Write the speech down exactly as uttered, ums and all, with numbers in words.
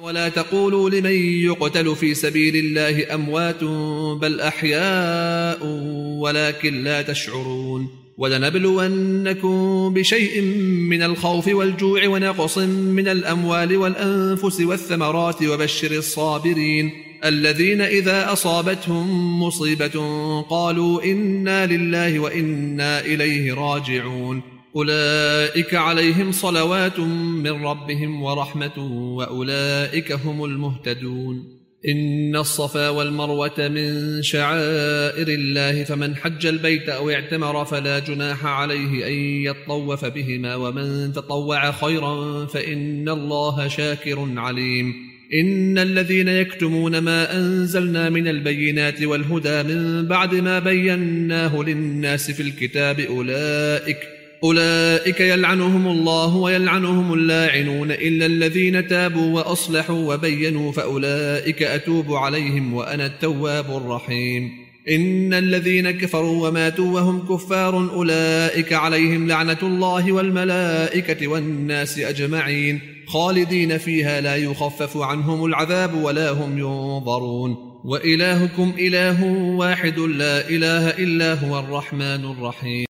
ولا تقولوا لمن يقتل في سبيل الله أموات بل أحياء ولكن لا تشعرون ولنبلونكم بشيء من الخوف والجوع ونقص من الأموال والأنفس والثمرات وبشر الصابرين الذين إذا أصابتهم مصيبة قالوا إنا لله وإنا إليه راجعون أولئك عليهم صلوات من ربهم ورحمة وأولئك هم المهتدون إن الصفا والمروة من شعائر الله فمن حج البيت أو اعتمر فلا جناح عليه أن يطوف بهما ومن تطوع خيرا فإن الله شاكر عليم إن الذين يكتمون ما أنزلنا من البينات والهدى من بعد ما بيناه للناس في الكتاب أولئك أولئك يلعنهم الله ويلعنهم اللاعنون إلا الذين تابوا وأصلحوا وبينوا فأولئك أتوب عليهم وأنا التواب الرحيم إن الذين كفروا وماتوا وهم كفار أولئك عليهم لعنة الله والملائكة والناس أجمعين خالدين فيها لا يخفف عنهم العذاب ولا هم ينظرون وإلهكم إله واحد لا إله إلا هو الرحمن الرحيم